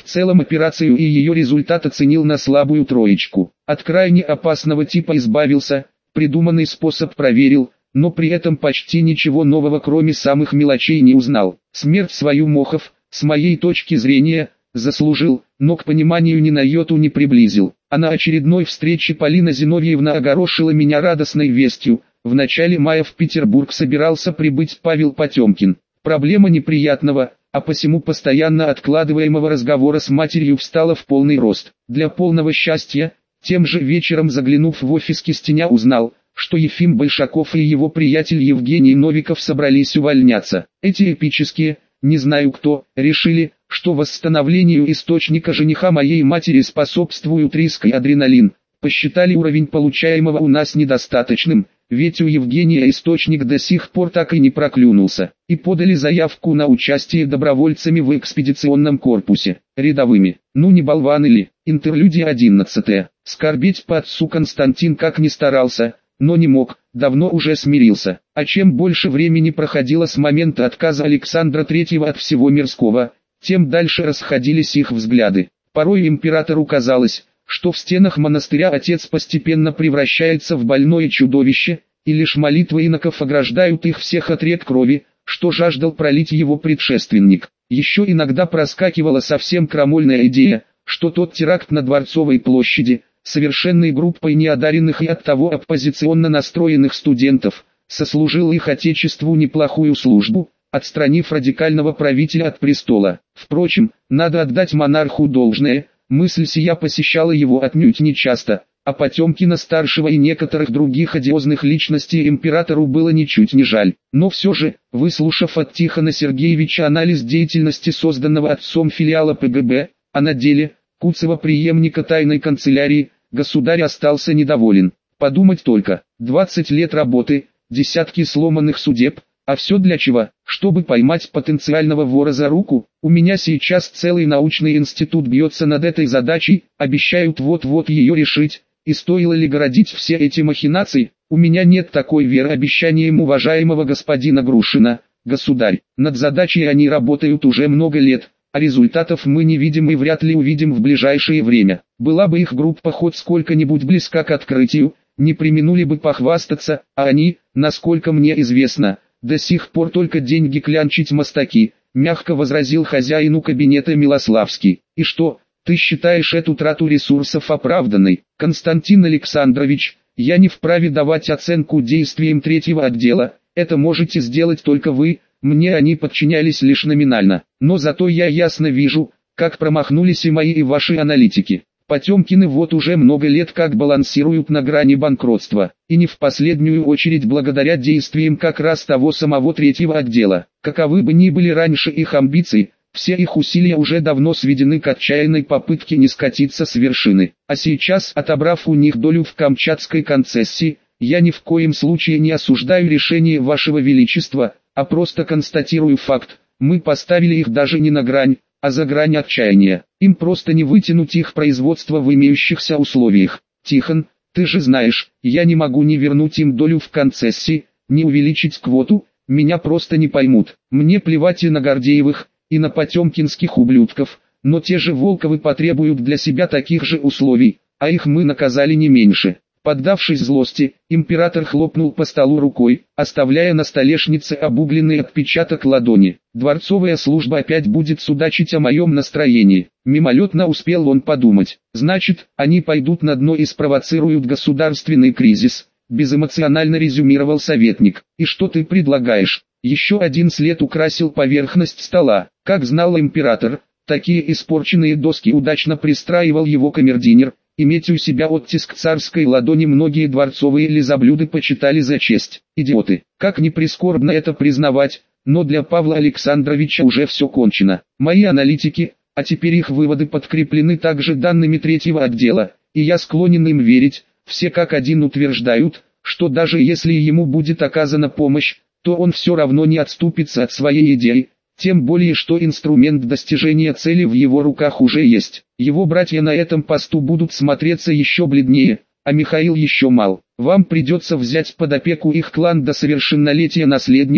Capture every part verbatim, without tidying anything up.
целом операцию и ее результат оценил на слабую троечку. От крайне опасного типа избавился, придуманный способ проверил, но при этом почти ничего нового кроме самых мелочей не узнал. Смерть свою Мохов, с моей точки зрения, заслужил, но к пониманию ни на йоту не приблизил. А на очередной встрече Полина Зиновьевна огорошила меня радостной вестью. В начале мая в Петербург собирался прибыть Павел Потемкин. Проблема неприятного, а посему постоянно откладываемого разговора с матерью встала в полный рост. Для полного счастья, тем же вечером заглянув в офис Кистеня, узнал, что Ефим Большаков и его приятель Евгений Новиков собрались увольняться. Эти эпические, не знаю кто, решили, что восстановлению источника жениха моей матери способствует риск и адреналин. Посчитали уровень получаемого у нас недостаточным, ведь у Евгения источник до сих пор так и не проклюнулся, и подали заявку на участие добровольцами в экспедиционном корпусе, рядовыми. Ну не болваны ли? Интерлюдия одиннадцатая. Скорбеть по отцу Константин как ни старался, но не мог, давно уже смирился. А чем больше времени проходило с момента отказа Александра Третьего от всего мирского, тем дальше расходились их взгляды. Порой императору казалось, что в стенах монастыря отец постепенно превращается в больное чудовище, и лишь молитвы иноков ограждают их всех от рек крови, что жаждал пролить его предшественник. Еще иногда проскакивала совсем крамольная идея, что тот теракт на Дворцовой площади, совершенный группой неодаренных и оттого оппозиционно настроенных студентов, сослужил их отечеству неплохую службу, отстранив радикального правителя от престола. Впрочем, надо отдать монарху должное, мысль сия посещала его отнюдь не часто, а Потемкина-старшего и некоторых других одиозных личностей императору было ничуть не жаль. Но все же, выслушав от Тихона Сергеевича анализ деятельности созданного отцом филиала ПГБ, а на деле, Куцева преемника тайной канцелярии, государь остался недоволен. Подумать только, двадцать лет работы, десятки сломанных судеб, а все для чего? Чтобы поймать потенциального вора за руку. У меня сейчас целый научный институт бьется над этой задачей, обещают вот-вот ее решить. И стоило ли городить все эти махинации? У меня нет такой веры обещаниям уважаемого господина Грушина. Государь, над задачей они работают уже много лет, а результатов мы не видим и вряд ли увидим в ближайшее время. Была бы их группа хоть сколько-нибудь близка к открытию, не преминули бы похвастаться, а они, насколько мне известно, до сих пор только деньги клянчить мастаки, мягко возразил хозяину кабинета Милославский. И что, ты считаешь эту трату ресурсов оправданной? Константин Александрович, я не вправе давать оценку действиям третьего отдела, это можете сделать только вы, мне они подчинялись лишь номинально. Но зато я ясно вижу, как промахнулись и мои и ваши аналитики. Потемкины вот уже много лет как балансируют на грани банкротства, и не в последнюю очередь благодаря действиям как раз того самого третьего отдела. Каковы бы ни были раньше их амбиции, все их усилия уже давно сведены к отчаянной попытке не скатиться с вершины. А сейчас, отобрав у них долю в Камчатской концессии, я ни в коем случае не осуждаю решение вашего величества, а просто констатирую факт, мы поставили их даже не на грань, а за грань отчаяния. Им просто не вытянуть их производство в имеющихся условиях. Тихон, ты же знаешь, я не могу ни вернуть им долю в концессии, ни увеличить квоту, меня просто не поймут. Мне плевать и на Гордеевых, и на потемкинских ублюдков, но те же Волковы потребуют для себя таких же условий, а их мы наказали не меньше. Поддавшись злости, император хлопнул по столу рукой, оставляя на столешнице обугленный отпечаток ладони. Дворцовая служба опять будет судачить о моем настроении. Мимолетно успел он подумать. Значит, они пойдут на дно и спровоцируют государственный кризис. Безэмоционально резюмировал советник. И что ты предлагаешь? Еще один след украсил поверхность стола. Как знал император, такие испорченные доски удачно пристраивал его камердинер. Иметь у себя оттиск царской ладони многие дворцовые лизоблюды почитали за честь. Идиоты. Как ни прискорбно это признавать, но для Павла Александровича уже все кончено. Мои аналитики, а теперь их выводы подкреплены также данными третьего отдела, и я склонен им верить, все как один утверждают, что даже если ему будет оказана помощь, то он все равно не отступится от своей идеи. Тем более, что инструмент достижения цели в его руках уже есть. Его братья на этом посту будут смотреться еще бледнее, а Михаил еще мал. Вам придется взять под опеку их клан до совершеннолетия наследника,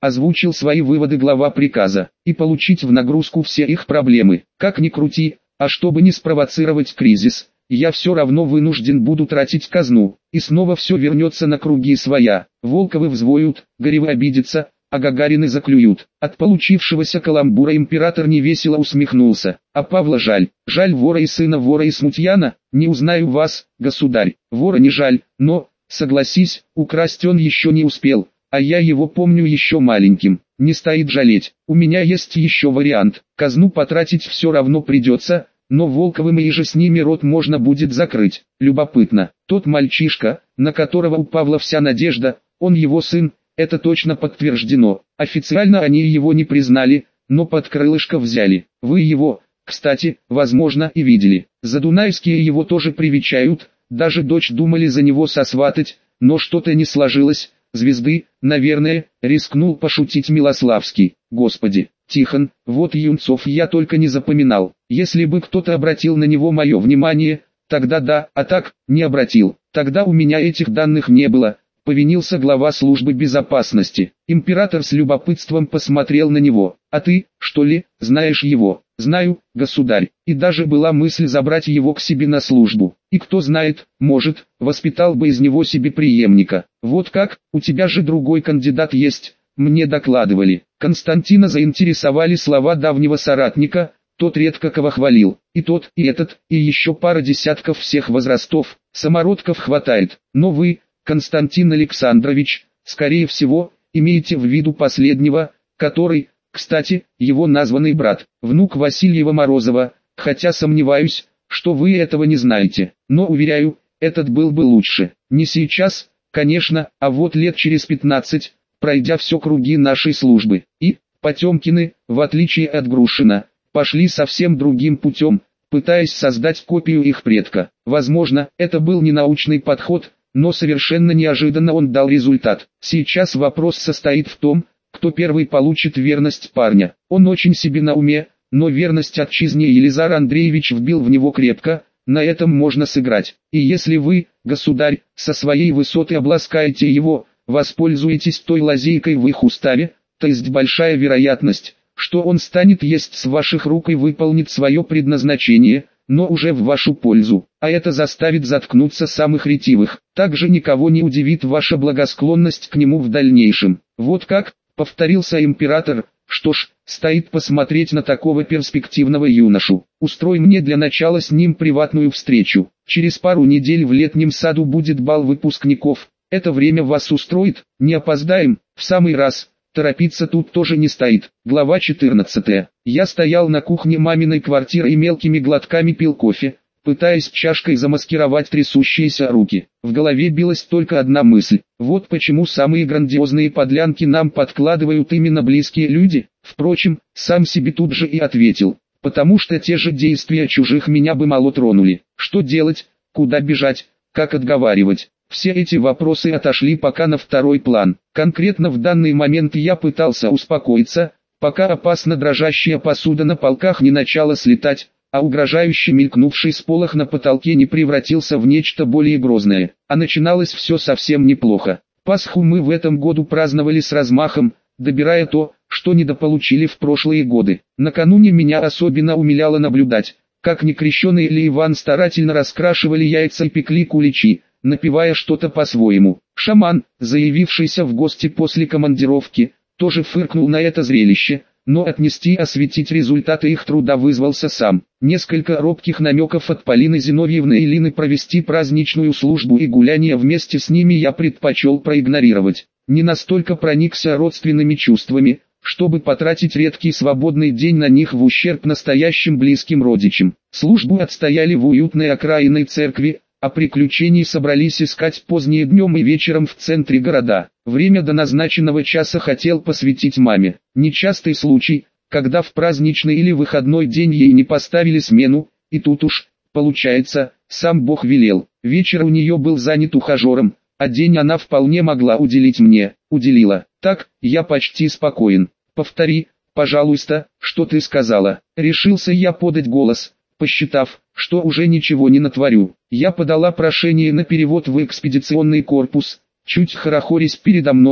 озвучил свои выводы глава приказа, и получить в нагрузку все их проблемы. Как ни крути, а чтобы не спровоцировать кризис, я все равно вынужден буду тратить казну, и снова все вернется на круги своя. Волковы взвоют, Горевы обидятся, а Гагарины заклюют. От получившегося каламбура император невесело усмехнулся. А Павла жаль, жаль вора и сына вора и смутьяна, не узнаю вас, государь, вора не жаль, но, согласись, украсть он еще не успел, а я его помню еще маленьким, не стоит жалеть. У меня есть еще вариант, казну потратить все равно придется, но Волковым и же с ними рот можно будет закрыть. Любопытно, тот мальчишка, на которого у Павла вся надежда, он его сын, это точно подтверждено. Официально они его не признали, но под крылышко взяли. Вы его, кстати, возможно и видели. Задунайские его тоже привечают, даже дочь думали за него сосватать, но что-то не сложилось. Звезды, наверное, рискнул пошутить Милославский. Господи, Тихон, вот юнцов я только не запоминал. Если бы кто-то обратил на него мое внимание, тогда да, а так, не обратил. Тогда у меня этих данных не было, повинился глава службы безопасности. Император с любопытством посмотрел на него. А ты, что ли, знаешь его? Знаю, государь, и даже была мысль забрать его к себе на службу. И кто знает, может, воспитал бы из него себе преемника. Вот как, у тебя же другой кандидат есть, мне докладывали. Константина заинтересовали слова давнего соратника, тот редко кого хвалил. И тот, и этот, и еще пара десятков всех возрастов, самородков хватает. Но вы, Константин Александрович, скорее всего, имеете в виду последнего, который, кстати, его названный брат, внук Васильева Морозова, хотя сомневаюсь, что вы этого не знаете, но уверяю, этот был бы лучше. Не сейчас, конечно, а вот лет через пятнадцать, пройдя все круги нашей службы. И, Потемкины, в отличие от Грушина, пошли совсем другим путем, пытаясь создать копию их предка. Возможно, это был не научный подход, но совершенно неожиданно он дал результат. Сейчас вопрос состоит в том, кто первый получит верность парня. Он очень себе на уме, но верность отчизне Елизар Андреевич вбил в него крепко, на этом можно сыграть. И если вы, государь, со своей высоты обласкаете его, воспользуетесь той лазейкой в их уставе, то есть большая вероятность, что он станет есть с ваших рук и выполнит свое предназначение, но уже в вашу пользу, а это заставит заткнуться самых ретивых. Также никого не удивит ваша благосклонность к нему в дальнейшем. Вот как, повторился император, что ж, стоит посмотреть на такого перспективного юношу. Устрой мне для начала с ним приватную встречу. Через пару недель в летнем саду будет бал выпускников. Это время вас устроит? Не опоздаем? В самый раз. Торопиться тут тоже не стоит. Глава четырнадцатая. Я стоял на кухне маминой квартиры и мелкими глотками пил кофе, пытаясь чашкой замаскировать трясущиеся руки. В голове билась только одна мысль. Вот почему самые грандиозные подлянки нам подкладывают именно близкие люди. Впрочем, сам себе тут же и ответил. Потому что те же действия чужих меня бы мало тронули. Что делать, куда бежать, как отговаривать? Все эти вопросы отошли пока на второй план. Конкретно в данный момент я пытался успокоиться, пока опасно дрожащая посуда на полках не начала слетать, а угрожающе мелькнувший сполох на потолке не превратился в нечто более грозное. А начиналось все совсем неплохо. Пасху мы в этом году праздновали с размахом, добирая то, что недополучили в прошлые годы. Накануне меня особенно умиляло наблюдать, как некрещеный или Иван старательно раскрашивали яйца и пекли куличи, напевая что-то по-своему. Шаман, заявившийся в гости после командировки, тоже фыркнул на это зрелище, но отнести и осветить результаты их труда вызвался сам. Несколько робких намеков от Полины Зиновьевны и Лины провести праздничную службу и гуляние вместе с ними я предпочел проигнорировать. Не настолько проникся родственными чувствами, чтобы потратить редкий свободный день на них в ущерб настоящим близким родичам. Службу отстояли в уютной окраинной церкви, а приключений собрались искать позднее днем и вечером в центре города. Время до назначенного часа хотел посвятить маме. Нечастый случай, когда в праздничный или выходной день ей не поставили смену, и тут уж, получается, сам Бог велел. Вечер у нее был занят ухажером, а день она вполне могла уделить мне, уделила. Так, я почти спокоен. Повтори, пожалуйста, что ты сказала. Решился я подать голос, посчитав, что уже ничего не натворю. Я подала прошение на перевод в экспедиционный корпус, чуть хорохорясь передо мной,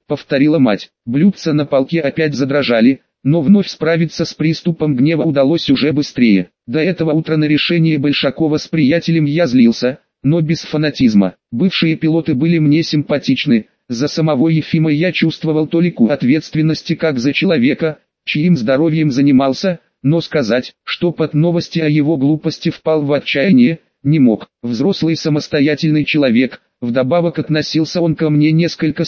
повторила мать. Блюдца на полке опять задрожали, но вновь справиться с приступом гнева удалось уже быстрее. До этого утра на решение Большакова с приятелем я злился, но без фанатизма. Бывшие пилоты были мне симпатичны, за самого Ефима я чувствовал толику ответственности как за человека, чьим здоровьем занимался, но сказать, что под новости о его глупости впал в отчаяние, не мог. Взрослый самостоятельный человек, вдобавок относился он ко мне несколько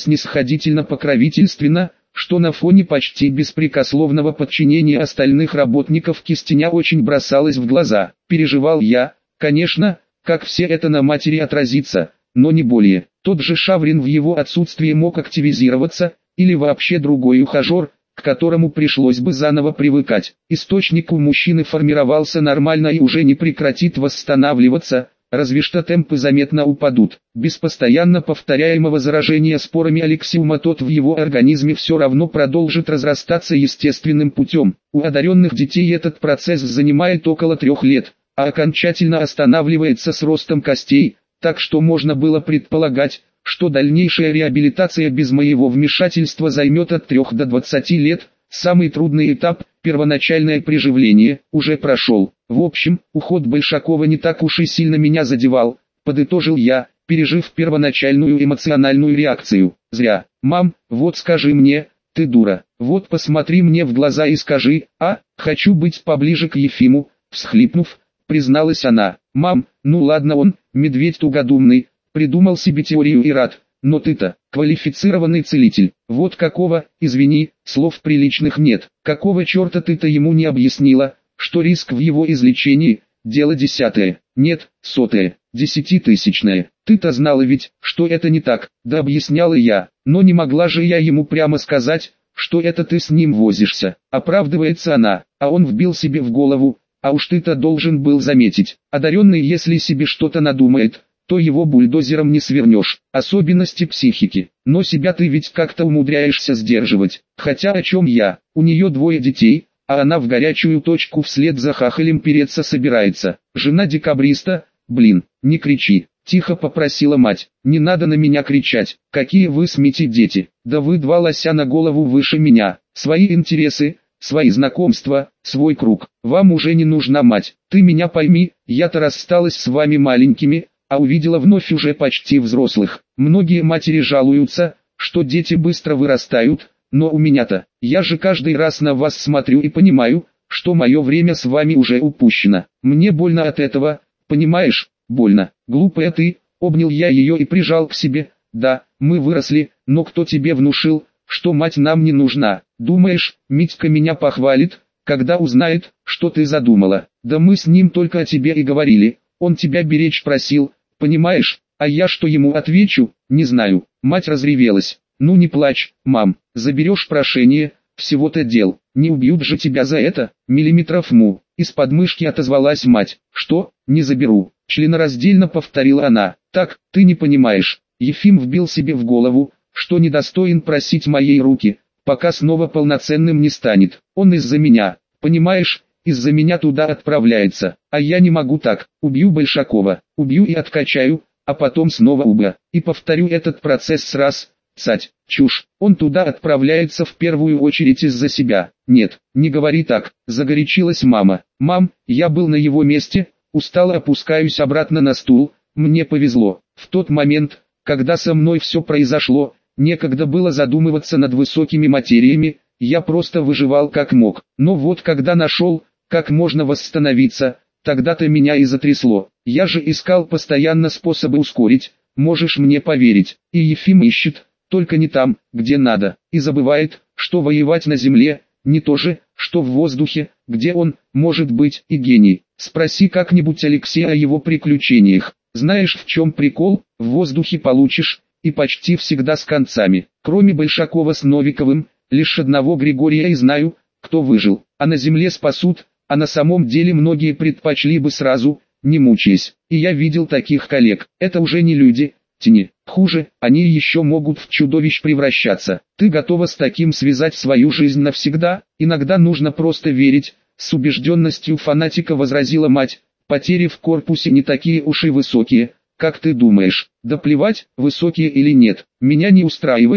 снисходительно-покровительственно, что на фоне почти беспрекословного подчинения остальных работников Кистеня очень бросалось в глаза. Переживал я, конечно, как все это на матери отразится, но не более. Тот же Шаврин в его отсутствие мог активизироваться, или вообще другой ухажер, к которому пришлось бы заново привыкать. Источник у мужчины формировался нормально и уже не прекратит восстанавливаться, разве что темпы заметно упадут. Без постоянно повторяемого заражения спорами алексиума тот в его организме все равно продолжит разрастаться естественным путем. У одаренных детей этот процесс занимает около трех лет, а окончательно останавливается с ростом костей, так что можно было предполагать, что дальнейшая реабилитация без моего вмешательства займет от трёх до двадцати лет. Самый трудный этап, первоначальное приживление, уже прошел. В общем, уход Большакова не так уж и сильно меня задевал, подытожил я, пережив первоначальную эмоциональную реакцию. Зря. Мам, вот скажи мне, ты дура, вот посмотри мне в глаза и скажи, а, хочу быть поближе к Ефиму, всхлипнув, призналась она. Мам, ну ладно он, медведь тугодумный, придумал себе теорию и рад, но ты-то, квалифицированный целитель, вот какого, извини, слов приличных нет, какого черта ты-то ему не объяснила, что риск в его излечении, дело десятое, нет, сотое, десятитысячное, ты-то знала ведь, что это не так, да объясняла я, но не могла же я ему прямо сказать, что это ты с ним возишься, оправдывается она, а он вбил себе в голову, а уж ты-то должен был заметить, одаренный если себе что-то надумает, то его бульдозером не свернешь, особенности психики, но себя ты ведь как-то умудряешься сдерживать, хотя о чем я, у нее двое детей, а она в горячую точку вслед за хахалем переться собирается, жена декабриста, блин, не кричи, тихо попросила мать, не надо на меня кричать, какие вы смете дети, да вы два лося на голову выше меня, свои интересы, свои знакомства, свой круг, вам уже не нужна мать, ты меня пойми, я-то рассталась с вами маленькими, а увидела вновь уже почти взрослых. Многие матери жалуются, что дети быстро вырастают, но у меня-то, я же каждый раз на вас смотрю и понимаю, что мое время с вами уже упущено. Мне больно от этого, понимаешь, больно. Глупая ты, обнял я ее и прижал к себе. Да, мы выросли, но кто тебе внушил, что мать нам не нужна? Думаешь, Митька меня похвалит, когда узнает, что ты задумала? Да мы с ним только о тебе и говорили, он тебя беречь просил. Понимаешь, а я что ему отвечу, не знаю. Мать разревелась. Ну не плачь, мам, заберешь прошение, всего-то дел, не убьют же тебя за это, миллиметров му. Из подмышки отозвалась мать. Что, не заберу, членораздельно повторила она. Так, ты не понимаешь. Ефим вбил себе в голову, что недостоин просить моей руки, пока снова полноценным не станет. Он из-за меня, понимаешь? Из-за меня туда отправляется, а я не могу так, убью Большакова, убью и откачаю, а потом снова убью, и повторю этот процесс раз, цать, чушь, он туда отправляется в первую очередь из-за себя, нет, не говори так, загорячилась мама, мам, я был на его месте, устало опускаюсь обратно на стул, мне повезло, в тот момент, когда со мной все произошло, некогда было задумываться над высокими материями, я просто выживал как мог, но вот когда нашел, как можно восстановиться, тогда-то меня и затрясло. Я же искал постоянно способы ускорить, можешь мне поверить. И Ефим ищет, только не там, где надо. И забывает, что воевать на земле, не то же, что в воздухе, где он, может быть, и гений. Спроси как-нибудь Алексея о его приключениях. Знаешь в чем прикол? В воздухе получишь, и почти всегда с концами. Кроме Большакова с Новиковым, лишь одного Григория и знаю, кто выжил. А на земле спасут. А на самом деле многие предпочли бы сразу, не мучаясь. И я видел таких коллег. Это уже не люди, тени. Хуже, они еще могут в чудовищ превращаться. Ты готова с таким связать свою жизнь навсегда? Иногда нужно просто верить, с убежденностью фанатика возразила мать. Потери в корпусе не такие уж и высокие, как ты думаешь. Да плевать, высокие или нет. Меня не устраивает,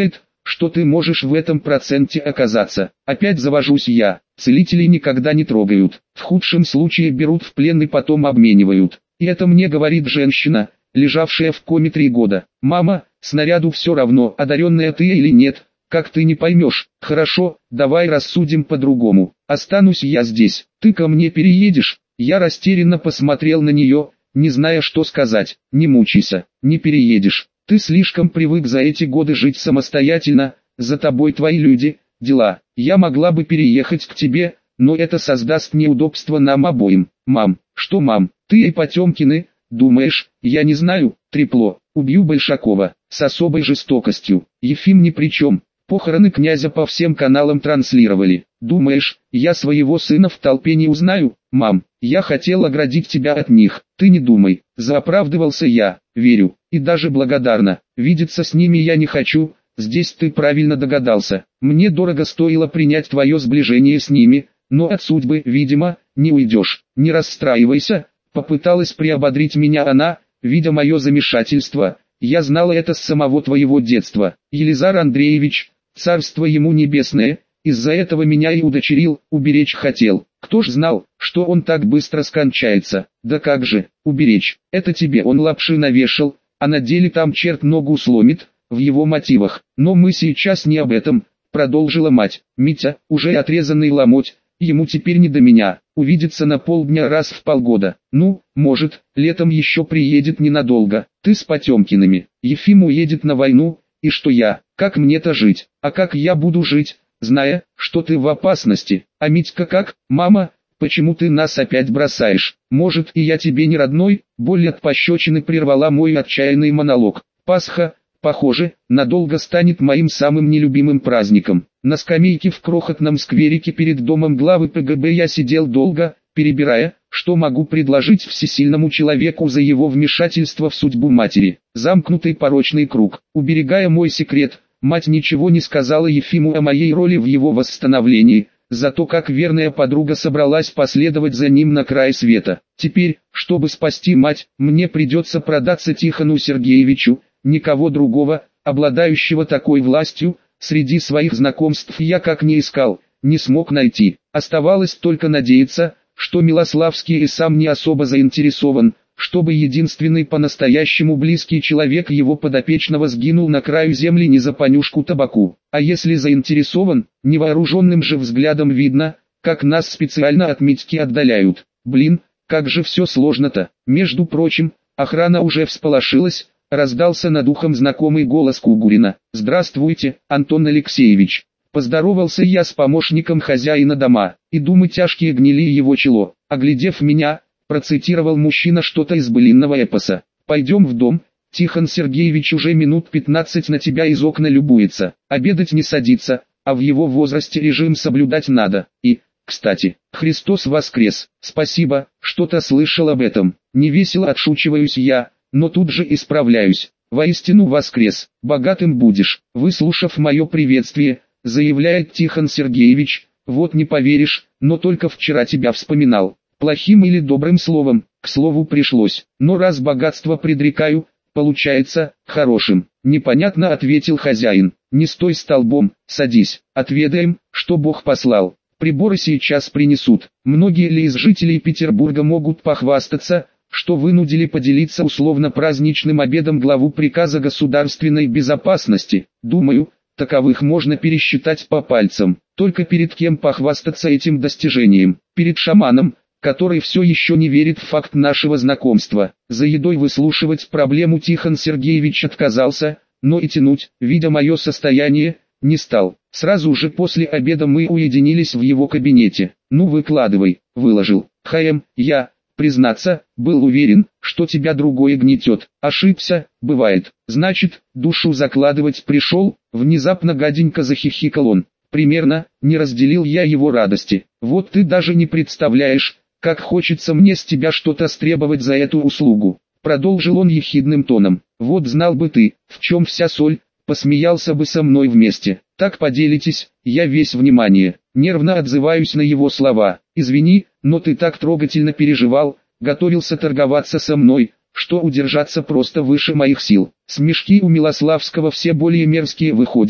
что ты можешь в этом проценте оказаться. Опять завожусь я. Целителей никогда не трогают. В худшем случае берут в плен и потом обменивают. И это мне говорит женщина, лежавшая в коме три года. Мама, снаряду все равно, одаренная ты или нет, как ты не поймешь. Хорошо, давай рассудим по-другому. Останусь я здесь, ты ко мне переедешь? Я растерянно посмотрел на нее, не зная, что сказать. Не мучайся, не переедешь. Ты слишком привык за эти годы жить самостоятельно, за тобой твои люди, дела. Я могла бы переехать к тебе, но это создаст неудобства нам обоим. Мам, что мам, ты и Потемкины, думаешь, я не знаю, трепло, убью Большакова, с особой жестокостью. Ефим ни при чем, похороны князя по всем каналам транслировали. Думаешь, я своего сына в толпе не узнаю? Мам, я хотел оградить тебя от них, ты не думай, заоправдывался я, верю, и даже благодарна. Видеться с ними я не хочу, здесь ты правильно догадался. Мне дорого стоило принять твое сближение с ними, но от судьбы, видимо, не уйдешь. Не расстраивайся, попыталась приободрить меня она, видя мое замешательство. Я знала это с самого твоего детства. Елизар Андреевич, царство ему небесное, из-за этого меня и удочерил, уберечь хотел. Кто ж знал, что он так быстро скончается? Да как же, уберечь, это тебе он лапши навешал, а на деле там черт ногу сломит, в его мотивах. Но мы сейчас не об этом, продолжила мать. Митя, уже отрезанный ломоть, ему теперь не до меня, увидится на полдня раз в полгода. Ну, может, летом еще приедет ненадолго, ты с Потемкиными. Ефим уедет на войну, и что я, как мне-то жить? А как я буду жить, зная, что ты в опасности? А Митька как? Мама, почему ты нас опять бросаешь? Может, и я тебе не родной? Боль от пощечины прервала мой отчаянный монолог. Пасха, похоже, надолго станет моим самым нелюбимым праздником. На скамейке в крохотном скверике перед домом главы ПГБ я сидел долго, перебирая, что могу предложить всесильному человеку за его вмешательство в судьбу матери. Замкнутый порочный круг. Уберегая мой секрет, мать ничего не сказала Ефиму о моей роли в его восстановлении, зато как верная подруга собралась последовать за ним на край света. Теперь, чтобы спасти мать, мне придется продаться Тихону Сергеевичу, никого другого, обладающего такой властью, среди своих знакомств я как не искал, не смог найти. Оставалось только надеяться, что Милославский и сам не особо заинтересован, чтобы единственный по-настоящему близкий человек его подопечного сгинул на краю земли не за понюшку табаку. А если заинтересован, невооруженным же взглядом видно, как нас специально от Митьки отдаляют. Блин, как же все сложно-то. Между прочим, охрана уже всполошилась, раздался над ухом знакомый голос Кугурина. «Здравствуйте, Антон Алексеевич». Поздоровался я с помощником хозяина дома, и думы тяжкие гнили его чело. Оглядев меня, процитировал мужчина что-то из былинного эпоса. «Пойдем в дом, Тихон Сергеевич уже минут пятнадцать на тебя из окна любуется, обедать не садится, а в его возрасте режим соблюдать надо. И, кстати, Христос воскрес, спасибо, что-то слышал об этом». Невесело отшучиваюсь я, но тут же исправляюсь. «Воистину воскрес, богатым будешь». Выслушав мое приветствие, заявляет Тихон Сергеевич, «Вот не поверишь, но только вчера тебя вспоминал. Плохим или добрым словом, к слову пришлось, но раз богатство предрекаю, получается, хорошим». «Непонятно», ответил хозяин. «Не стой столбом, садись, отведаем, что Бог послал. Приборы сейчас принесут». Многие ли из жителей Петербурга могут похвастаться, что вынудили поделиться условно-праздничным обедом главу приказа государственной безопасности? Думаю, таковых можно пересчитать по пальцам. Только перед кем похвастаться этим достижением? Перед шаманом, который все еще не верит в факт нашего знакомства. За едой выслушивать проблему Тихон Сергеевич отказался, но и тянуть, видя мое состояние, не стал. Сразу же после обеда мы уединились в его кабинете. «Ну выкладывай», — выложил. «Хаем, я, признаться, был уверен, что тебя другое гнетет. Ошибся, бывает. Значит, душу закладывать пришел?» Внезапно гаденько захихикал он. Примерно, не разделил я его радости. «Вот ты даже не представляешь, как хочется мне с тебя что-то стребовать за эту услугу», продолжил он ехидным тоном. «Вот знал бы ты, в чем вся соль, посмеялся бы со мной вместе. Так поделитесь, я весь внимание». Нервно отзываюсь на его слова. «Извини, но ты так трогательно переживал, готовился торговаться со мной, что удержаться просто выше моих сил». Смешки у Милославского все более мерзкие выходят,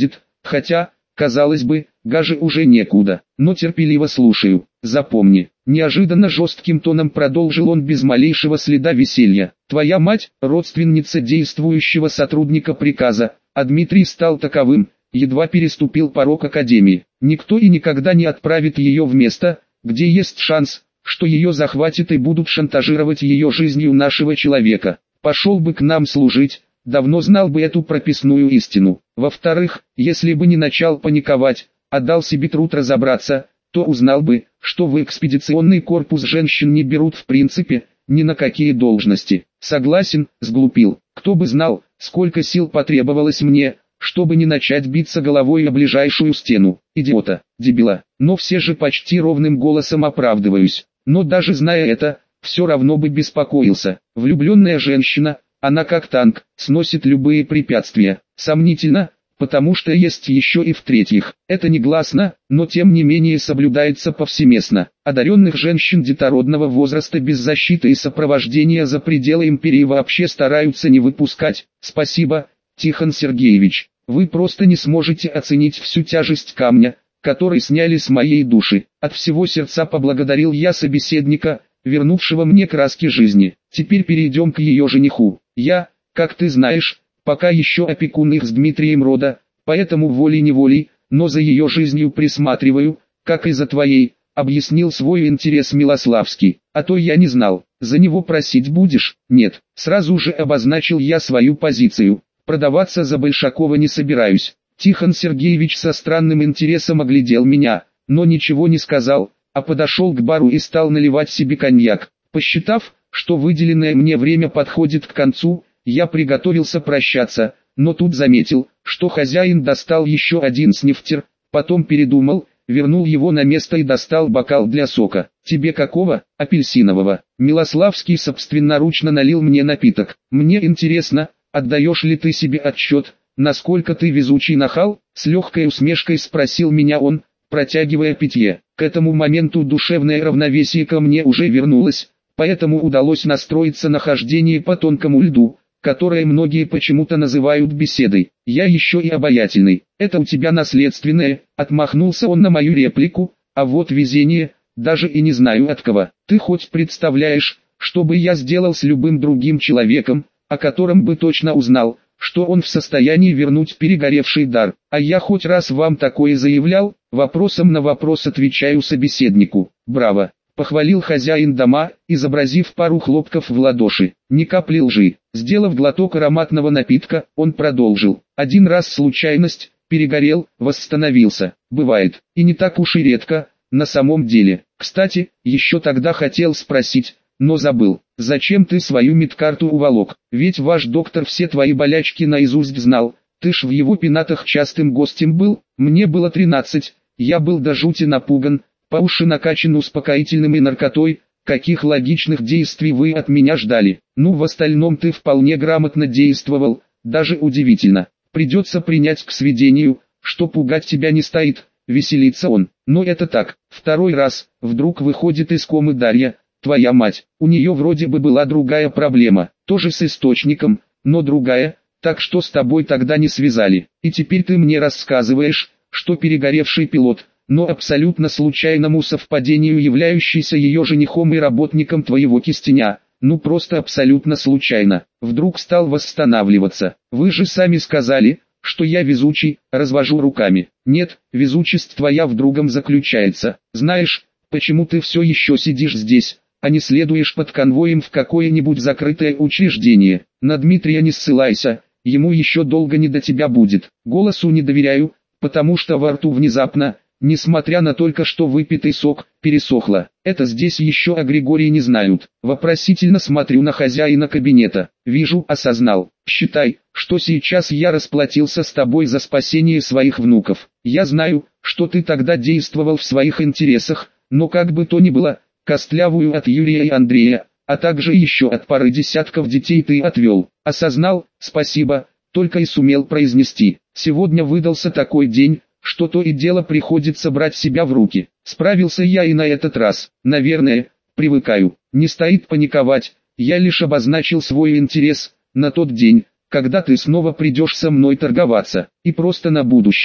Хотя, казалось бы, гаже уже некуда, но терпеливо слушаю. Запомни, неожиданно жестким тоном продолжил он без малейшего следа веселья. Твоя мать, родственница действующего сотрудника приказа, а Дмитрий стал таковым, едва переступил порог академии. Никто и никогда не отправит ее в место, где есть шанс, что ее захватят и будут шантажировать ее жизнью нашего человека. Пошел бы к нам служить, давно знал бы эту прописную истину. Во-вторых, если бы не начал паниковать, а дал себе труд разобраться, то узнал бы, что в экспедиционный корпус женщин не берут в принципе, ни на какие должности. Согласен, сглупил. Кто бы знал, сколько сил потребовалось мне, чтобы не начать биться головой о ближайшую стену. Идиота, дебила. Но все же почти ровным голосом оправдываюсь. Но даже зная это, все равно бы беспокоился. Влюбленная женщина, она как танк, сносит любые препятствия. Сомнительно, потому что есть еще и в-третьих. Это негласно, но тем не менее соблюдается повсеместно. Одаренных женщин детородного возраста без защиты и сопровождения за пределы империи вообще стараются не выпускать. Спасибо, Тихон Сергеевич. Вы просто не сможете оценить всю тяжесть камня, который сняли с моей души. От всего сердца поблагодарил я собеседника, вернувшего мне краски жизни. Теперь перейдем к ее жениху. Я, как ты знаешь, пока еще опекун их с Дмитрием рода, поэтому волей-неволей, но за ее жизнью присматриваю, как и за твоей, объяснил свой интерес Милославский. А то я не знал, за него просить будешь? Нет, сразу же обозначил я свою позицию. Продаваться за Большакова не собираюсь. Тихон Сергеевич со странным интересом оглядел меня, но ничего не сказал, а подошел к бару и стал наливать себе коньяк. Посчитав, что выделенное мне время подходит к концу, я приготовился прощаться, но тут заметил, что хозяин достал еще один снифтер, потом передумал, вернул его на место и достал бокал для сока. «Тебе какого?» «Апельсинового». Милославский собственноручно налил мне напиток. «Мне интересно, отдаешь ли ты себе отчет, насколько ты везучий нахал?» С легкой усмешкой спросил меня он, протягивая питье. К этому моменту душевное равновесие ко мне уже вернулось, поэтому удалось настроиться на хождение по тонкому льду, которое многие почему-то называют беседой. Я еще и обаятельный. Это у тебя наследственное, отмахнулся он на мою реплику, а вот везение, даже и не знаю от кого. Ты хоть представляешь, что бы я сделал с любым другим человеком, о котором бы точно узнал, что он в состоянии вернуть перегоревший дар. А я хоть раз вам такое заявлял? Вопросом на вопрос отвечаю собеседнику. Браво! Похвалил хозяин дома, изобразив пару хлопков в ладоши. Ни капли лжи. Сделав глоток ароматного напитка, он продолжил. Один раз случайность, перегорел, восстановился. Бывает, и не так уж и редко, на самом деле. Кстати, еще тогда хотел спросить, но забыл. Зачем ты свою медкарту уволок? Ведь ваш доктор все твои болячки наизусть знал. Ты ж в его пенатах частым гостем был. Мне было тринадцать, я был до жути напуган, по уши накачан успокоительным и наркотой. Каких логичных действий вы от меня ждали? Ну, в остальном ты вполне грамотно действовал, даже удивительно. Придется принять к сведению, что пугать тебя не стоит, веселится он. Но это так. Второй раз, вдруг выходит из комы Дарья, твоя мать. У нее вроде бы была другая проблема, тоже с источником, но другая, так что с тобой тогда не связали. И теперь ты мне рассказываешь, что перегоревший пилот, но абсолютно случайному совпадению являющийся ее женихом и работником твоего кистеня, ну просто абсолютно случайно, вдруг стал восстанавливаться. Вы же сами сказали, что я везучий, развожу руками. Нет, везучесть твоя в другом заключается. Знаешь, почему ты все еще сидишь здесь, а не следуешь под конвоем в какое-нибудь закрытое учреждение? На Дмитрия не ссылайся, ему еще долго не до тебя будет. Голосу не доверяю, потому что во рту внезапно, несмотря на только что выпитый сок, пересохло. Это здесь еще о Григории не знают. Вопросительно смотрю на хозяина кабинета. Вижу, осознал. Считай, что сейчас я расплатился с тобой за спасение своих внуков. Я знаю, что ты тогда действовал в своих интересах, но как бы то ни было, Костлявую от Юрия и Андрея, а также еще от пары десятков детей ты отвел. Осознал, спасибо, только и сумел произнести. Сегодня выдался такой день, что то и дело приходится брать себя в руки. Справился я и на этот раз. Наверное, привыкаю. Не стоит паниковать, я лишь обозначил свой интерес на тот день, когда ты снова придешь со мной торговаться. И просто на будущее.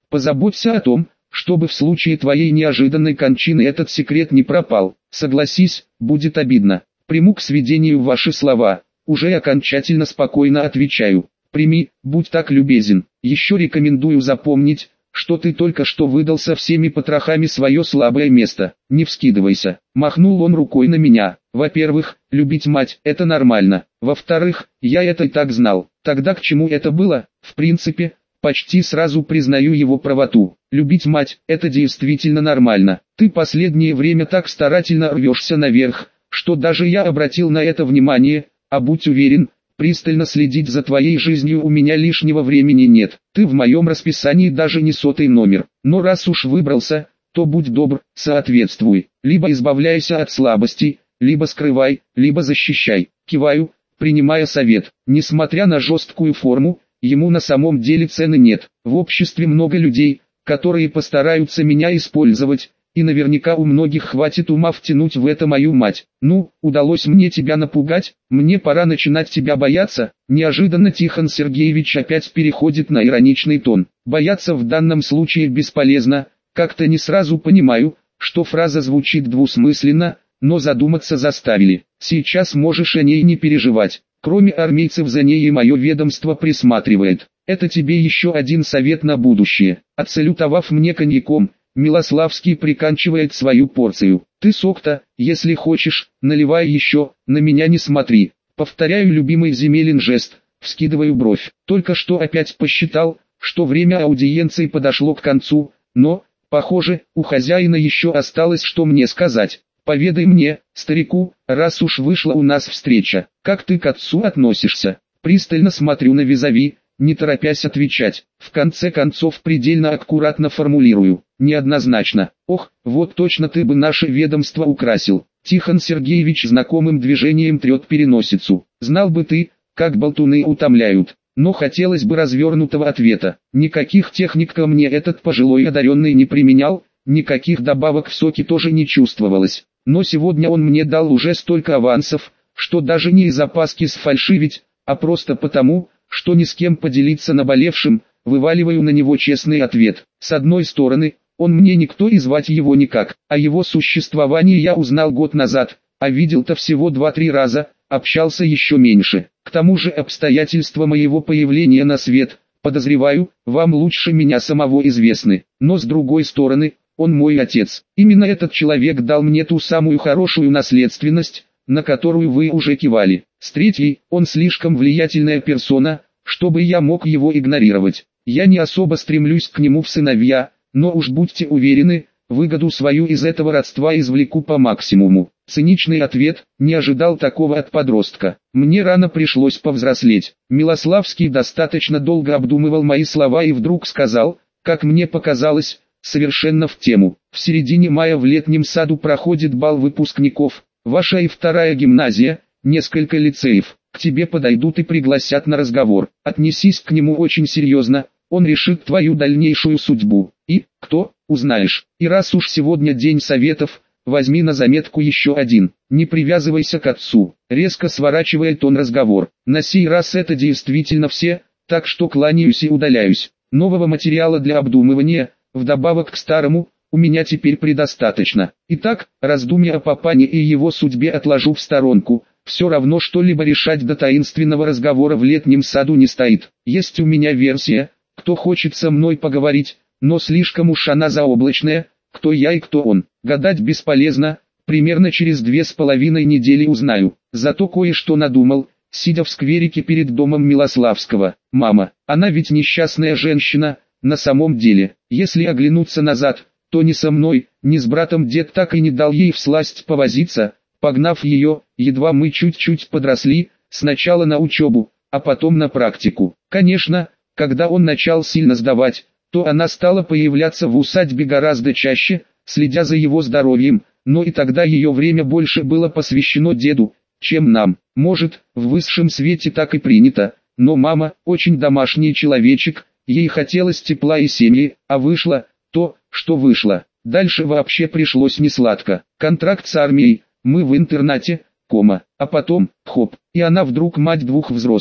Позаботься о том, чтобы в случае твоей неожиданной кончины этот секрет не пропал. Согласись, будет обидно. Приму к сведению ваши слова, уже окончательно спокойно отвечаю. Прими, будь так любезен. Еще рекомендую запомнить, что ты только что выдал со всеми потрохами свое слабое место. Не вскидывайся. Махнул он рукой на меня. Во-первых, любить мать – это нормально. Во-вторых, я это и так знал. Тогда к чему это было? В принципе, почти сразу признаю его правоту. Любить мать – это действительно нормально. Ты последнее время так старательно рвешься наверх, что даже я обратил на это внимание, а будь уверен, пристально следить за твоей жизнью у меня лишнего времени нет. Ты в моем расписании даже не сотый номер. Но раз уж выбрался, то будь добр, соответствуй. Либо избавляйся от слабостей, либо скрывай, либо защищай. Киваю, принимая совет. Несмотря на жесткую форму, ему на самом деле цены нет. В обществе много людей, которые постараются меня использовать, и наверняка у многих хватит ума втянуть в это мою мать. Ну, удалось мне тебя напугать, мне пора начинать тебя бояться. Неожиданно Тихон Сергеевич опять переходит на ироничный тон. Бояться в данном случае бесполезно, как-то не сразу понимаю, что фраза звучит двусмысленно, но задуматься заставили. Сейчас можешь о ней не переживать. Кроме армейцев за ней и мое ведомство присматривает. Это тебе еще один совет на будущее. Отсалютовав мне коньяком, Милославский приканчивает свою порцию. Ты сок-то, если хочешь, наливай еще, на меня не смотри. Повторяю любимый Земелин жест, вскидываю бровь. Только что опять посчитал, что время аудиенции подошло к концу, но, похоже, у хозяина еще осталось что мне сказать. Поведай мне, старику, раз уж вышла у нас встреча, как ты к отцу относишься? Пристально смотрю на визави, не торопясь отвечать. В конце концов предельно аккуратно формулирую. Неоднозначно. Ох, вот точно ты бы наше ведомство украсил. Тихон Сергеевич знакомым движением трет переносицу. Знал бы ты, как болтуны утомляют. Но хотелось бы развернутого ответа. Никаких техник ко мне этот пожилой одаренный не применял, никаких добавок в соки тоже не чувствовалось. Но сегодня он мне дал уже столько авансов, что даже не из опаски сфальшивить, а просто потому, что ни с кем поделиться наболевшим, вываливаю на него честный ответ. С одной стороны, он мне никто и звать его никак, о его существовании я узнал год назад, а видел-то всего два-три раза, общался еще меньше. К тому же обстоятельства моего появления на свет, подозреваю, вам лучше меня самого известны. Но с другой стороны, он мой отец. Именно этот человек дал мне ту самую хорошую наследственность, на которую вы уже кивали. С третьей, он слишком влиятельная персона, чтобы я мог его игнорировать. Я не особо стремлюсь к нему в сыновья, но уж будьте уверены, выгоду свою из этого родства извлеку по максимуму. Циничный ответ, не ожидал такого от подростка. Мне рано пришлось повзрослеть. Милославский достаточно долго обдумывал мои слова и вдруг сказал, как мне показалось, совершенно в тему. В середине мая в летнем саду проходит бал выпускников. Ваша и вторая гимназия, несколько лицеев, к тебе подойдут и пригласят на разговор. Отнесись к нему очень серьезно, он решит твою дальнейшую судьбу. И, кто, узнаешь. И раз уж сегодня день советов, возьми на заметку еще один. Не привязывайся к отцу. Резко сворачивает он разговор. На сей раз это действительно все, так что кланяюсь и удаляюсь. Нового материала для обдумывания, вдобавок к старому, у меня теперь предостаточно. Итак, раздумья о папане и его судьбе отложу в сторонку. Все равно что-либо решать до таинственного разговора в летнем саду не стоит. Есть у меня версия, кто хочет со мной поговорить, но слишком уж она заоблачная, кто я и кто он. Гадать бесполезно, примерно через две с половиной недели узнаю. Зато кое-что надумал, сидя в скверике перед домом Милославского. Мама, она ведь несчастная женщина, на самом деле. Если оглянуться назад, то ни со мной, ни с братом дед так и не дал ей всласть повозиться, погнав ее, едва мы чуть-чуть подросли, сначала на учебу, а потом на практику. Конечно, когда он начал сильно сдавать, то она стала появляться в усадьбе гораздо чаще, следя за его здоровьем, но и тогда ее время больше было посвящено деду, чем нам. Может, в высшем свете так и принято, но мама, очень домашний человечек, ей хотелось тепла и семьи, а вышло то, что вышло. Дальше вообще пришлось несладко. Контракт с армией, мы в интернате, кома, а потом, хоп, и она вдруг мать двух взрослых,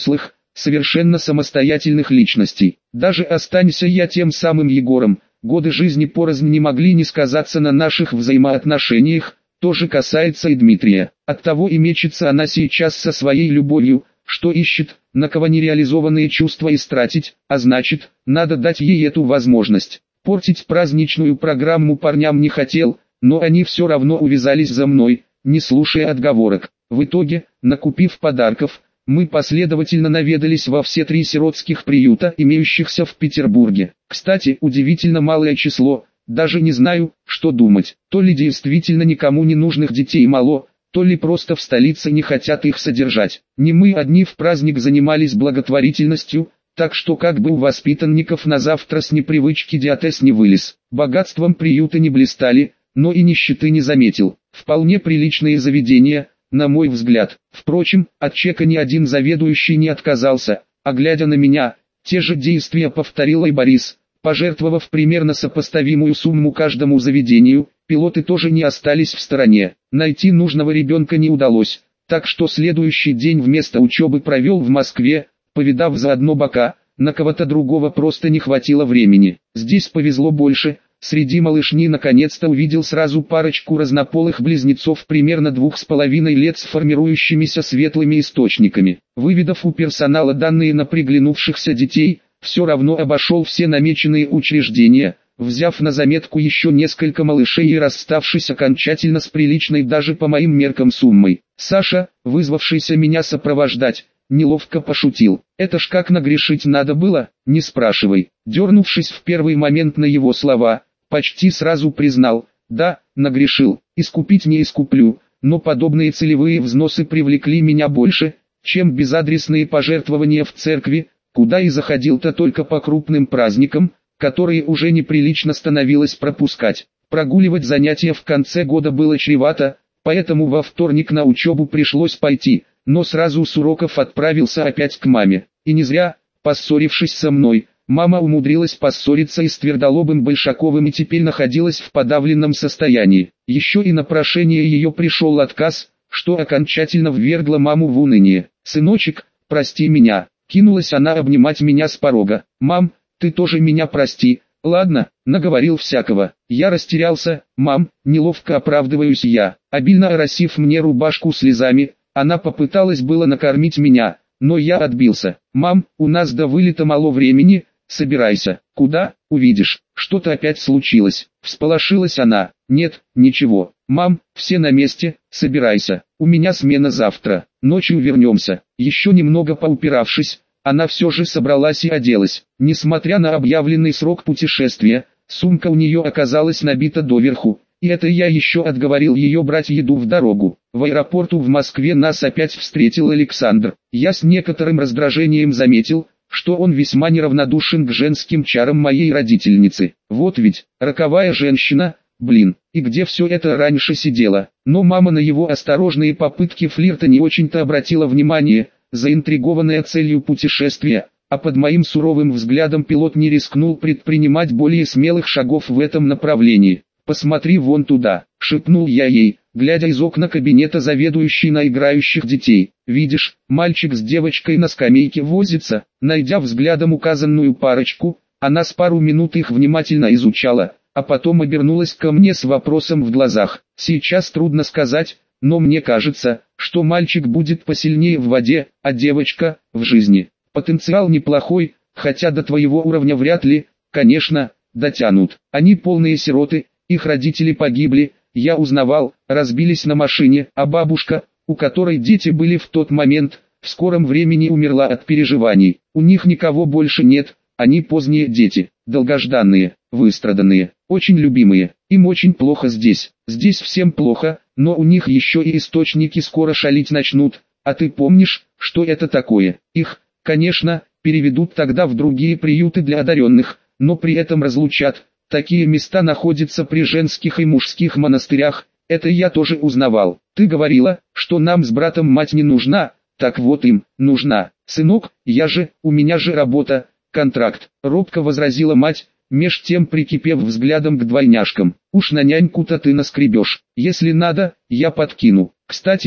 совершенно самостоятельных личностей. Даже останься я тем самым Егором, годы жизни порознь не могли не сказаться на наших взаимоотношениях, то же касается и Дмитрия. Оттого и мечется она сейчас со своей любовью, что ищет, на кого нереализованные чувства истратить, а значит, надо дать ей эту возможность. Портить праздничную программу парням не хотел, но они все равно увязались за мной, не слушая отговорок. В итоге, накупив подарков, мы последовательно наведались во все три сиротских приюта, имеющихся в Петербурге. Кстати, удивительно малое число, даже не знаю, что думать. То ли действительно никому не нужных детей мало, то ли просто в столице не хотят их содержать. Не мы одни в праздник занимались благотворительностью, так что как бы у воспитанников на завтра с непривычки диатез не вылез. Богатством приюты не блистали, но и нищеты не заметил. Вполне приличные заведения, на мой взгляд. Впрочем, от чека ни один заведующий не отказался, а глядя на меня, те же действия повторил и Борис. Пожертвовав примерно сопоставимую сумму каждому заведению, пилоты тоже не остались в стороне. Найти нужного ребенка не удалось, так что следующий день вместо учебы провел в Москве, повидав заодно бока, на кого-то другого просто не хватило времени. Здесь повезло больше, среди малышни наконец-то увидел сразу парочку разнополых близнецов примерно двух с половиной лет с формирующимися светлыми источниками. Выведав у персонала данные на приглянувшихся детей, все равно обошел все намеченные учреждения, взяв на заметку еще несколько малышей и расставшись окончательно с приличной даже по моим меркам суммой. Саша, вызвавшийся меня сопровождать, неловко пошутил. Это ж как нагрешить надо было, не спрашивай. Дернувшись в первый момент на его слова, почти сразу признал: да, нагрешил, искупить не искуплю, но подобные целевые взносы привлекли меня больше, чем безадресные пожертвования в церкви, куда и заходил-то только по крупным праздникам, которые уже неприлично становилось пропускать. Прогуливать занятия в конце года было чревато, поэтому во вторник на учебу пришлось пойти, но сразу с уроков отправился опять к маме. И не зря, поссорившись со мной, мама умудрилась поссориться и с Твердолобым Большаковым и теперь находилась в подавленном состоянии. Еще и на прошение ее пришел отказ, что окончательно ввергло маму в уныние. «Сыночек, прости меня», — кинулась она обнимать меня с порога. «Мам, ты тоже меня прости, ладно?» Наговорил всякого. Я растерялся. «Мам», неловко оправдываюсь я, обильно оросив мне рубашку слезами. Она попыталась было накормить меня, но я отбился. «Мам, у нас до вылета мало времени, собирайся». «Куда?» «Увидишь, что-то опять случилось». Всполошилась она. «Нет, ничего. Мам, все на месте, собирайся. У меня смена завтра, ночью вернемся». Еще немного поупиравшись, она все же собралась и оделась. Несмотря на объявленный срок путешествия, сумка у нее оказалась набита доверху. И это я еще отговорил ее брать еду в дорогу. В аэропорту в Москве нас опять встретил Александр. Я с некоторым раздражением заметил, что он весьма неравнодушен к женским чарам моей родительницы. Вот ведь, роковая женщина, блин, и где все это раньше сидело. Но мама на его осторожные попытки флирта не очень-то обратила внимание, заинтригованная целью путешествия, а под моим суровым взглядом пилот не рискнул предпринимать более смелых шагов в этом направлении. «Посмотри вон туда», — шепнул я ей, глядя из окна кабинета заведующей на играющих детей. «Видишь, мальчик с девочкой на скамейке возится». Найдя взглядом указанную парочку, она с пару минут их внимательно изучала, а потом обернулась ко мне с вопросом в глазах. «Сейчас трудно сказать, но мне кажется, что мальчик будет посильнее в воде, а девочка — в жизни. Потенциал неплохой, хотя до твоего уровня вряд ли, конечно, дотянут. Они полные сироты. Их родители погибли, я узнавал, разбились на машине, а бабушка, у которой дети были в тот момент, в скором времени умерла от переживаний. У них никого больше нет, они поздние дети, долгожданные, выстраданные, очень любимые. Им очень плохо здесь, здесь всем плохо, но у них еще и источники скоро шалить начнут. А ты помнишь, что это такое? Их, конечно, переведут тогда в другие приюты для одаренных, но при этом разлучат. Такие места находятся при женских и мужских монастырях, это я тоже узнавал. Ты говорила, что нам с братом мать не нужна, так вот им, нужна. Сынок, я же, у меня же работа, контракт, робко возразила мать, меж тем прикипев взглядом к двойняшкам. Уж на няньку-то ты наскребешь, если надо, я подкину. Кстати,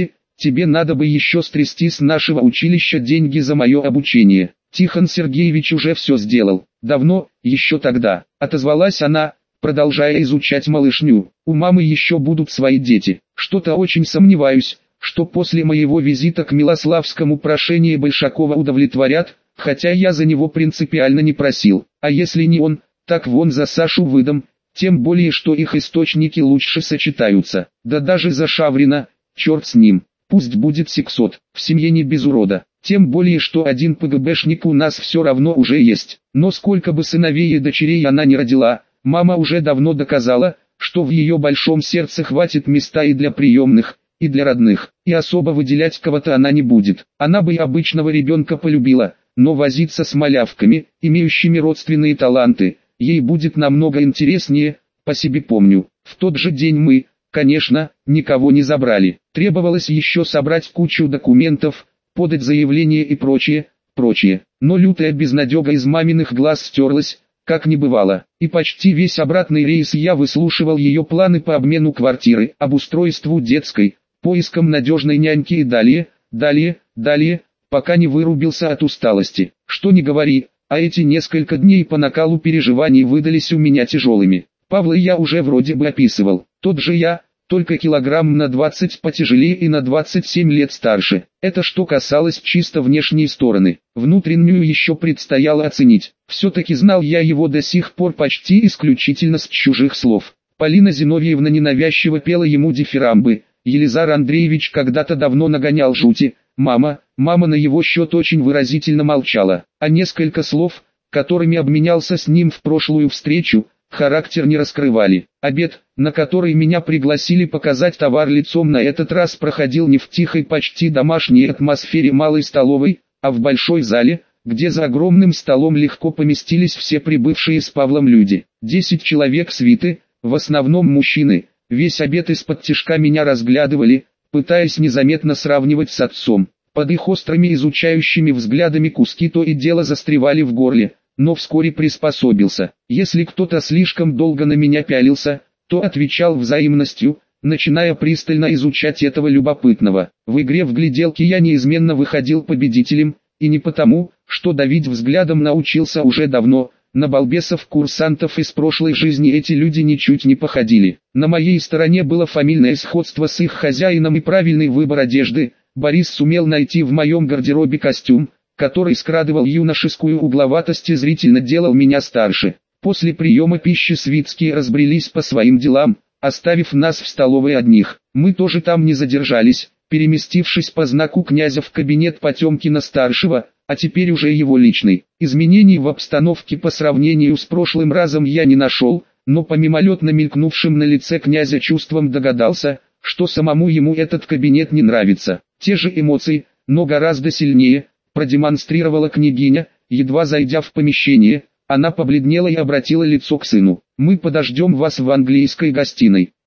тебе надо бы еще стрясти с нашего училища деньги за мое обучение. Тихон Сергеевич уже все сделал. Давно, еще тогда, отозвалась она, продолжая изучать малышню. У мамы еще будут свои дети. Что-то очень сомневаюсь, что после моего визита к Милославскому прошение Большакова удовлетворят, хотя я за него принципиально не просил. А если не он, так вон за Сашу выдам, тем более что их источники лучше сочетаются. Да даже за Шаврина, черт с ним, пусть будет сексот, в семье не без урода. Тем более что один ПГБшник у нас все равно уже есть. Но сколько бы сыновей и дочерей она не родила, мама уже давно доказала, что в ее большом сердце хватит места и для приемных, и для родных, и особо выделять кого-то она не будет. Она бы и обычного ребенка полюбила, но возиться с малявками, имеющими родственные таланты, ей будет намного интереснее, по себе помню. В тот же день мы, конечно, никого не забрали. Требовалось еще собрать кучу документов, подать заявление и прочее, прочее. Но лютая безнадега из маминых глаз стерлась, как не бывало. И почти весь обратный рейс я выслушивал ее планы по обмену квартиры, обустройству детской, поиском надежной няньки и далее, далее, далее, пока не вырубился от усталости. Что ни говори, а эти несколько дней по накалу переживаний выдались у меня тяжелыми. Павла я уже вроде бы описывал. Тот же я, только килограмм на двадцать потяжелее и на двадцать семь лет старше. Это что касалось чисто внешней стороны. Внутреннюю еще предстояло оценить. Все-таки знал я его до сих пор почти исключительно с чужих слов. Полина Зиновьевна ненавязчиво пела ему дифирамбы. Елизар Андреевич когда-то давно нагонял жути. Мама, мама на его счет очень выразительно молчала. А несколько слов, которыми обменялся с ним в прошлую встречу, характер не раскрывали. Обед, на который меня пригласили показать товар лицом, на этот раз проходил не в тихой почти домашней атмосфере малой столовой, а в большой зале, где за огромным столом легко поместились все прибывшие с Павлом люди. Десять человек свиты, в основном мужчины, весь обед из-под тишка меня разглядывали, пытаясь незаметно сравнивать с отцом. Под их острыми изучающими взглядами куски то и дело застревали в горле, но вскоре приспособился. Если кто-то слишком долго на меня пялился, то отвечал взаимностью, начиная пристально изучать этого любопытного. В игре в гляделки я неизменно выходил победителем, и не потому, что давить взглядом научился уже давно. На балбесов-курсантов из прошлой жизни эти люди ничуть не походили. На моей стороне было фамильное сходство с их хозяином и правильный выбор одежды. Борис сумел найти в моем гардеробе костюм, который скрадывал юношескую угловатость и зрительно делал меня старше. После приема пищи свитские разбрелись по своим делам, оставив нас в столовой одних. Мы тоже там не задержались, переместившись по знаку князя в кабинет Потемкина-старшего, а теперь уже его личный. Изменений в обстановке по сравнению с прошлым разом я не нашел, но по мимолетно мелькнувшим на лице князя чувствам догадался, что самому ему этот кабинет не нравится. Те же эмоции, но гораздо сильнее, продемонстрировала княгиня, едва зайдя в помещение. Она побледнела и обратила лицо к сыну. «Мы подождем вас в английской гостиной».